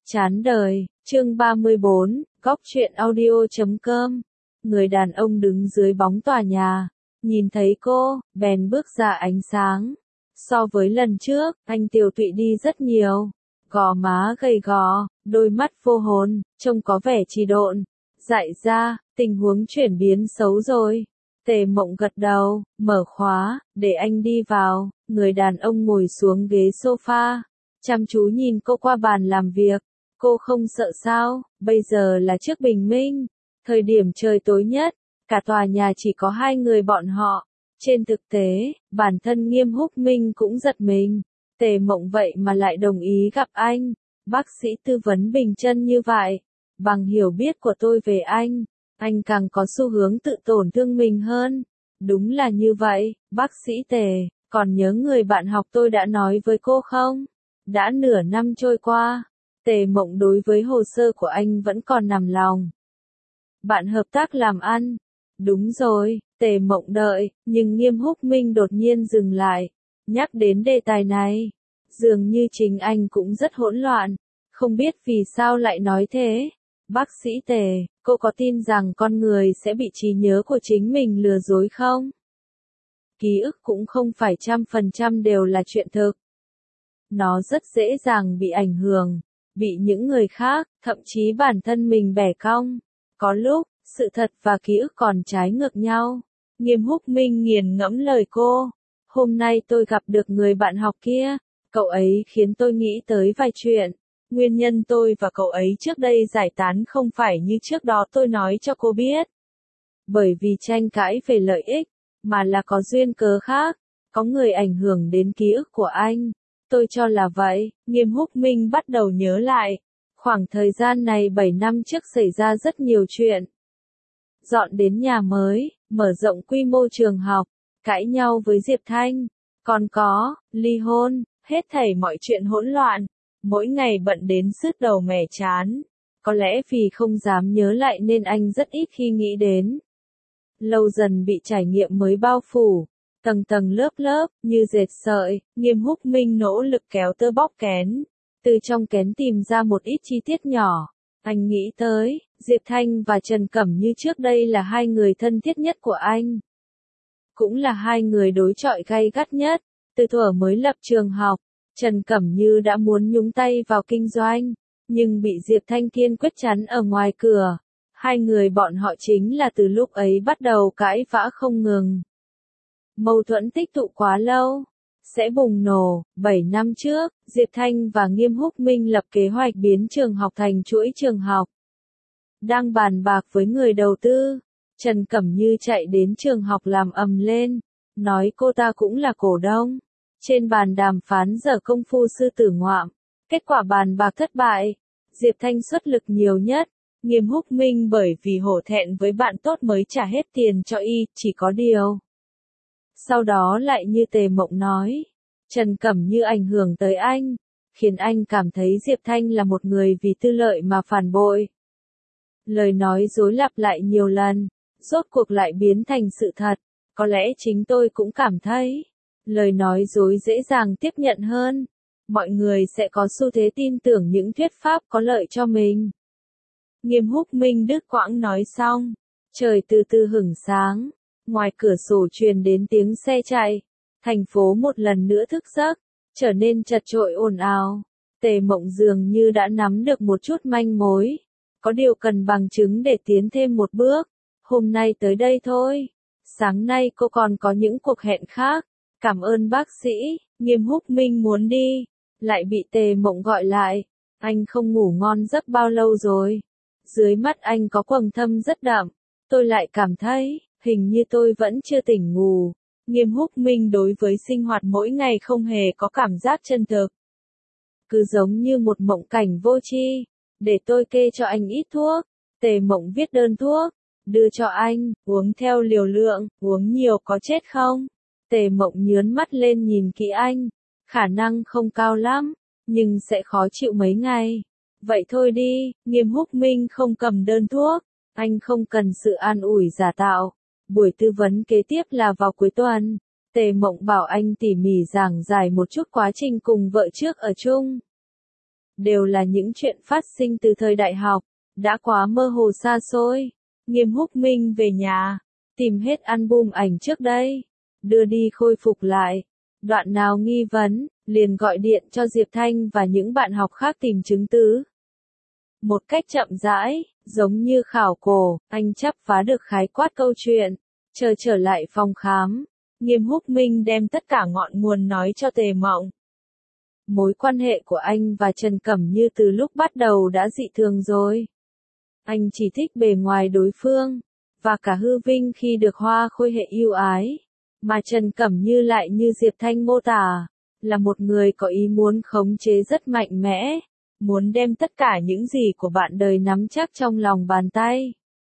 Chán đời, chương 34, góc truyện audio.com. Người đàn ông đứng dưới bóng tòa nhà, nhìn thấy cô, bèn bước ra ánh sáng. So với lần trước, anh tiều tụy đi rất nhiều. Gò má gầy gò, đôi mắt vô hồn, trông có vẻ trì độn. Dại ra, tình huống chuyển biến xấu rồi. Tề Mộng gật đầu, mở khóa, để anh đi vào. Người đàn ông ngồi xuống ghế sofa, chăm chú nhìn cô qua bàn làm việc. Cô không sợ sao, bây giờ là trước bình minh, thời điểm trời tối nhất, cả tòa nhà chỉ có hai người bọn họ. Trên thực tế, bản thân Nghiêm Húc Minh cũng giật mình. Tề Mộng vậy mà lại đồng ý gặp anh. Bác sĩ tư vấn bình chân như vậy. Bằng hiểu biết của tôi về anh càng có xu hướng tự tổn thương mình hơn. Đúng là như vậy, bác sĩ Tề, còn nhớ người bạn học tôi đã nói với cô không? Đã nửa năm trôi qua. Tề Mộng đối với hồ sơ của anh vẫn còn nằm lòng. Bạn hợp tác làm ăn. Đúng rồi, Tề Mộng đợi, nhưng Nghiêm Húc Minh đột nhiên dừng lại. Nhắc đến đề tài này, dường như chính anh cũng rất hỗn loạn. Không biết vì sao lại nói thế. Bác sĩ Tề, cô có tin rằng con người sẽ bị trí nhớ của chính mình lừa dối không? Ký ức cũng không phải 100% đều là chuyện thực. Nó rất dễ dàng bị ảnh hưởng, bị những người khác, thậm chí bản thân mình bẻ cong. Có lúc, sự thật và ký ức còn trái ngược nhau. Nghiêm Húc Minh nghiền ngẫm lời cô. Hôm nay tôi gặp được người bạn học kia, cậu ấy khiến tôi nghĩ tới vài chuyện. Nguyên nhân tôi và cậu ấy trước đây giải tán không phải như trước đó tôi nói cho cô biết. Bởi vì tranh cãi về lợi ích, mà là có duyên cớ khác, có người ảnh hưởng đến ký ức của anh. Tôi cho là vậy. Nghiêm Húc Minh bắt đầu nhớ lại. Khoảng thời gian này 7 năm trước xảy ra rất nhiều chuyện. Dọn đến nhà mới, mở rộng quy mô trường học, cãi nhau với Diệp Thanh, còn có, ly hôn, hết thảy mọi chuyện hỗn loạn. Mỗi ngày bận đến sứt đầu mẻ chán. Có lẽ vì không dám nhớ lại nên anh rất ít khi nghĩ đến. Lâu dần bị trải nghiệm mới bao phủ. Tầng tầng lớp lớp, như dệt sợi, Nghiêm Húc Minh nỗ lực kéo tơ bóc kén. Từ trong kén tìm ra một ít chi tiết nhỏ. Anh nghĩ tới, Diệp Thanh và Trần Cẩm Như trước đây là hai người thân thiết nhất của anh. Cũng là hai người đối chọi gay gắt nhất. Từ thuở mới lập trường học, Trần Cẩm Như đã muốn nhúng tay vào kinh doanh, nhưng bị Diệp Thanh kiên quyết chắn ở ngoài cửa. Hai người bọn họ chính là từ lúc ấy bắt đầu cãi vã không ngừng. Mâu thuẫn tích tụ quá lâu, sẽ bùng nổ. 7 năm trước, Diệp Thanh và Nghiêm Húc Minh lập kế hoạch biến trường học thành chuỗi trường học. Đang bàn bạc với người đầu tư, Trần Cẩm Như chạy đến trường học làm ầm lên, nói cô ta cũng là cổ đông. Trên bàn đàm phán dở công phu sư tử ngoạm, kết quả bàn bạc thất bại. Diệp Thanh xuất lực nhiều nhất, Nghiêm Húc Minh bởi vì hổ thẹn với bạn tốt mới trả hết tiền cho y, chỉ có điều. Sau đó lại như Tề Mộng nói, Trần Cẩm Như ảnh hưởng tới anh, khiến anh cảm thấy Diệp Thanh là một người vì tư lợi mà phản bội. Lời nói dối lặp lại nhiều lần, rốt cuộc lại biến thành sự thật. Có lẽ chính tôi cũng cảm thấy, lời nói dối dễ dàng tiếp nhận hơn. Mọi người sẽ có xu thế tin tưởng những thuyết pháp có lợi cho mình. Nghiêm Húc Minh đứt quãng nói xong, trời từ từ hửng sáng. Ngoài cửa sổ truyền đến tiếng xe chạy. Thành phố một lần nữa thức giấc, trở nên chật chội ồn ào. Tề Mộng dường như đã nắm được một chút manh mối. Có điều cần bằng chứng để tiến thêm một bước. Hôm nay tới đây thôi. Sáng nay cô còn có những cuộc hẹn khác. Cảm ơn bác sĩ. Nghiêm Húc Minh muốn đi, lại bị Tề Mộng gọi lại. Anh không ngủ ngon giấc bao lâu rồi. Dưới mắt anh có quầng thâm rất đậm. Tôi lại cảm thấy, hình như tôi vẫn chưa tỉnh ngủ. Nghiêm Húc Minh đối với sinh hoạt mỗi ngày không hề có cảm giác chân thực. Cứ giống như một mộng cảnh vô tri. Để tôi kê cho anh ít thuốc. Tề Mộng viết đơn thuốc, đưa cho anh, uống theo liều lượng, uống nhiều có chết không? Tề Mộng nhướn mắt lên nhìn kỹ anh. Khả năng không cao lắm, nhưng sẽ khó chịu mấy ngày. Vậy thôi đi. Nghiêm Húc Minh không cầm đơn thuốc. Anh không cần sự an ủi giả tạo. Buổi tư vấn kế tiếp là vào cuối tuần. Tề Mộng bảo anh tỉ mỉ giảng giải một chút quá trình cùng vợ trước ở chung. đều là những chuyện phát sinh từ thời đại học, đã quá mơ hồ xa xôi. Nghiêm Húc Minh về nhà, tìm hết album ảnh trước đây, đưa đi khôi phục lại. Đoạn nào nghi vấn, liền gọi điện cho Diệp Thanh và những bạn học khác tìm chứng cứ. Một cách chậm rãi, giống như khảo cổ, anh chắp phá được khái quát câu chuyện. Trở lại phòng khám, Nghiêm Húc Minh đem tất cả ngọn nguồn nói cho Tề Mộng. Mối quan hệ của anh và Trần Cẩm Như từ lúc bắt đầu đã dị thường rồi. Anh chỉ thích bề ngoài đối phương, và cả hư vinh khi được Hoa Khôi hệ yêu ái. Mà Trần Cẩm Như lại như Diệp Thanh mô tả, là một người có ý muốn khống chế rất mạnh mẽ, muốn đem tất cả những gì của bạn đời nắm chắc trong lòng bàn tay.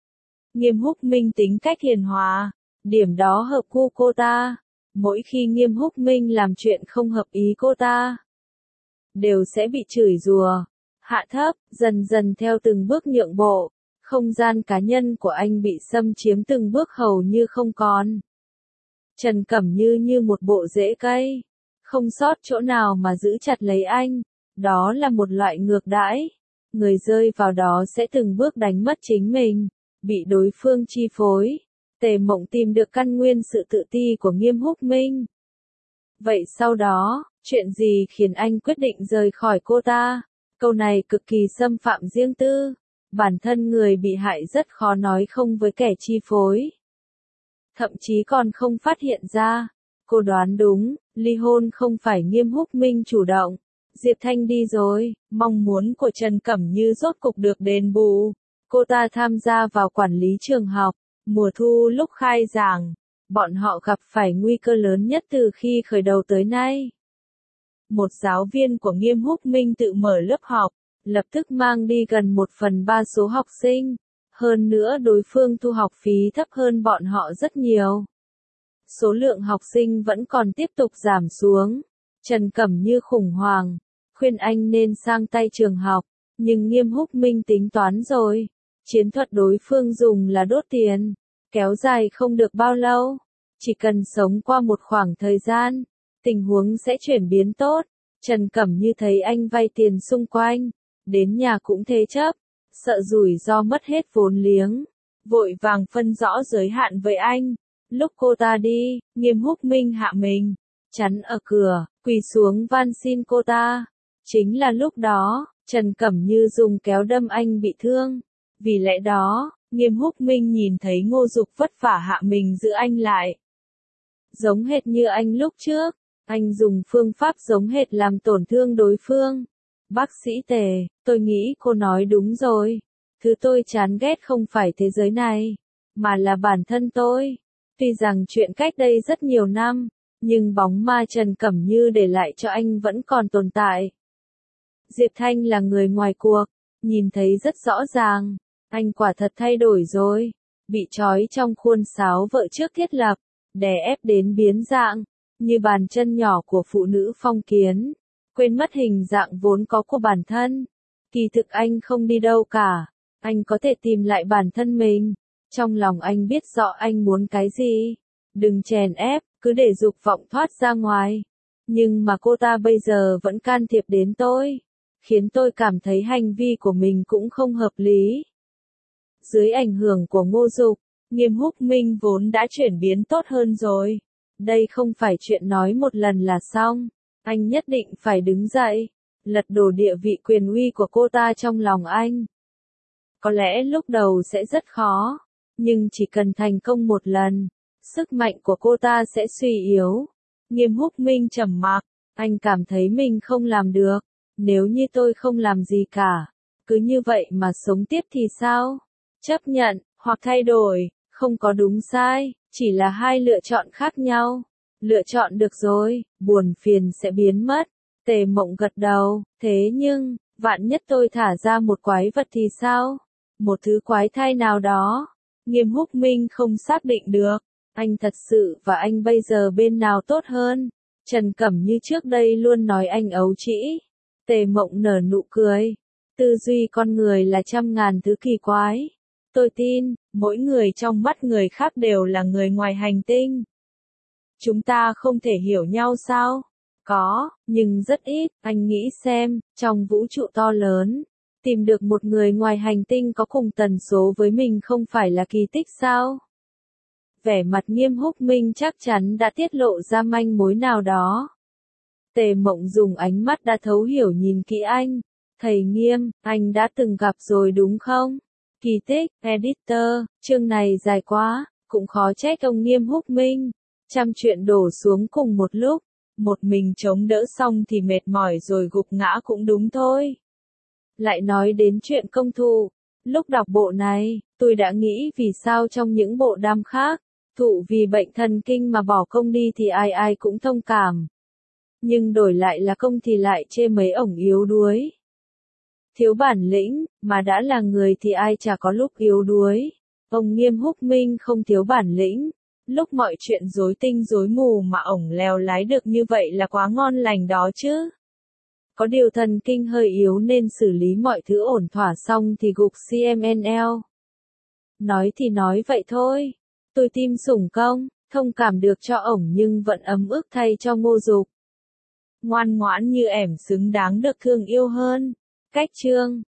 Nghiêm Húc Minh tính cách hiền hòa, điểm đó hợp gu cô ta. Mỗi khi Nghiêm Húc Minh làm chuyện không hợp ý cô ta, đều sẽ bị chửi rủa, hạ thấp, dần dần theo từng bước nhượng bộ. Không gian cá nhân của anh bị xâm chiếm từng bước hầu như không còn. Trần Cẩm Như như một bộ rễ cây, không sót chỗ nào mà giữ chặt lấy anh. Đó là một loại ngược đãi. Người rơi vào đó sẽ từng bước đánh mất chính mình, bị đối phương chi phối. Tề Mộng tìm được căn nguyên sự tự ti của Nghiêm Húc Minh. Vậy sau đó, chuyện gì khiến anh quyết định rời khỏi cô ta? Câu này cực kỳ xâm phạm riêng tư. Bản thân người bị hại rất khó nói không với kẻ chi phối. Thậm chí còn không phát hiện ra. Cô đoán đúng, ly hôn không phải Nghiêm Húc Minh chủ động. Diệp Thanh đi rồi, mong muốn của Trần Cẩm Như rốt cục được đền bù. Cô ta tham gia vào quản lý trường học. Mùa thu lúc khai giảng, bọn họ gặp phải nguy cơ lớn nhất từ khi khởi đầu tới nay. Một giáo viên của Nghiêm Húc Minh tự mở lớp học, lập tức mang đi gần 1/3 số học sinh. Hơn nữa đối phương thu học phí thấp hơn bọn họ rất nhiều. Số lượng học sinh vẫn còn tiếp tục giảm xuống. Trần Cẩm Như khủng hoảng, khuyên anh nên sang tay trường học, nhưng Nghiêm Húc Minh tính toán rồi. Chiến thuật đối phương dùng là đốt tiền, kéo dài không được bao lâu. Chỉ cần sống qua một khoảng thời gian, tình huống sẽ chuyển biến tốt. Trần Cẩm Như thấy anh vay tiền xung quanh, đến nhà cũng thế chấp, sợ rủi ro mất hết vốn liếng, vội vàng phân rõ giới hạn với anh. Lúc cô ta đi, Nghiêm Húc Minh hạ mình, chắn ở cửa, quỳ xuống van xin cô ta. Chính là lúc đó, Trần Cẩm Như dùng kéo đâm anh bị thương. Vì lẽ đó, Nghiêm Húc Minh nhìn thấy Ngô Dục vất vả hạ mình giữ anh lại. Giống hệt như anh lúc trước, anh dùng phương pháp giống hệt làm tổn thương đối phương. Bác sĩ Tề, tôi nghĩ cô nói đúng rồi. Thứ tôi chán ghét không phải thế giới này, mà là bản thân tôi. Tuy rằng chuyện cách đây rất nhiều năm, nhưng bóng ma Trần Cẩm Như để lại cho anh vẫn còn tồn tại. Diệp Thanh là người ngoài cuộc, nhìn thấy rất rõ ràng. Anh quả thật thay đổi rồi, bị trói trong khuôn sáo vợ trước thiết lập, đè ép đến biến dạng, như bàn chân nhỏ của phụ nữ phong kiến, quên mất hình dạng vốn có của bản thân. Kỳ thực anh không đi đâu cả, anh có thể tìm lại bản thân mình. Trong lòng anh biết rõ anh muốn cái gì, đừng chèn ép, cứ để dục vọng thoát ra ngoài. Nhưng mà cô ta bây giờ vẫn can thiệp đến tôi, khiến tôi cảm thấy hành vi của mình cũng không hợp lý. Dưới ảnh hưởng của Ngô Dục, Nghiêm Húc Minh vốn đã chuyển biến tốt hơn rồi. Đây không phải chuyện nói một lần là xong. Anh nhất định phải đứng dậy, lật đổ địa vị quyền uy của cô ta trong lòng anh. Có lẽ lúc đầu sẽ rất khó, nhưng chỉ cần thành công một lần, sức mạnh của cô ta sẽ suy yếu. Nghiêm Húc Minh trầm mặc, anh cảm thấy mình không làm được. Nếu như tôi không làm gì cả, cứ như vậy mà sống tiếp thì sao? Chấp nhận, hoặc thay đổi, không có đúng sai, chỉ là hai lựa chọn khác nhau. Lựa chọn được rồi, buồn phiền sẽ biến mất. Tề Mộng gật đầu, thế nhưng, vạn nhất tôi thả ra một quái vật thì sao? Một thứ quái thai nào đó. Nghiêm Húc Minh không xác định được, anh thật sự và anh bây giờ bên nào tốt hơn. Trần Cẩm Như trước đây luôn nói anh ấu trĩ. Tề Mộng nở nụ cười. Tư duy con người là trăm ngàn thứ kỳ quái. Tôi tin, mỗi người trong mắt người khác đều là người ngoài hành tinh. Chúng ta không thể hiểu nhau sao? Có, nhưng rất ít, anh nghĩ xem, trong vũ trụ to lớn, tìm được một người ngoài hành tinh có cùng tần số với mình không phải là kỳ tích sao? Vẻ mặt Nghiêm Húc Minh chắc chắn đã tiết lộ ra manh mối nào đó. Tề Mộng dùng ánh mắt đã thấu hiểu nhìn kỹ anh. Thầy Nghiêm, anh đã từng gặp rồi đúng không? Kỳ tích, editor, chương này dài quá, cũng khó trách ông Nghiêm Húc Minh. Trăm chuyện đổ xuống cùng một lúc, một mình chống đỡ xong thì mệt mỏi rồi gục ngã cũng đúng thôi. Lại nói đến chuyện công thụ, lúc đọc bộ này, tôi đã nghĩ vì sao trong những bộ đam khác, thụ vì bệnh thần kinh mà bỏ công đi thì ai ai cũng thông cảm. Nhưng đổi lại là công thì lại chê mấy ổng yếu đuối. Thiếu bản lĩnh, mà đã là người thì ai chả có lúc yếu đuối. Ông Nghiêm Húc Minh không thiếu bản lĩnh. Lúc mọi chuyện rối tinh rối mù mà ổng lèo lái được như vậy là quá ngon lành đó chứ. Có điều thần kinh hơi yếu nên xử lý mọi thứ ổn thỏa xong thì gục CMNL. Nói thì nói vậy thôi. Tôi tim sủng công, thông cảm được cho ổng nhưng vẫn ấm ức thay cho Ngô Dục. Ngoan ngoãn như ẻm xứng đáng được thương yêu hơn. Cách chương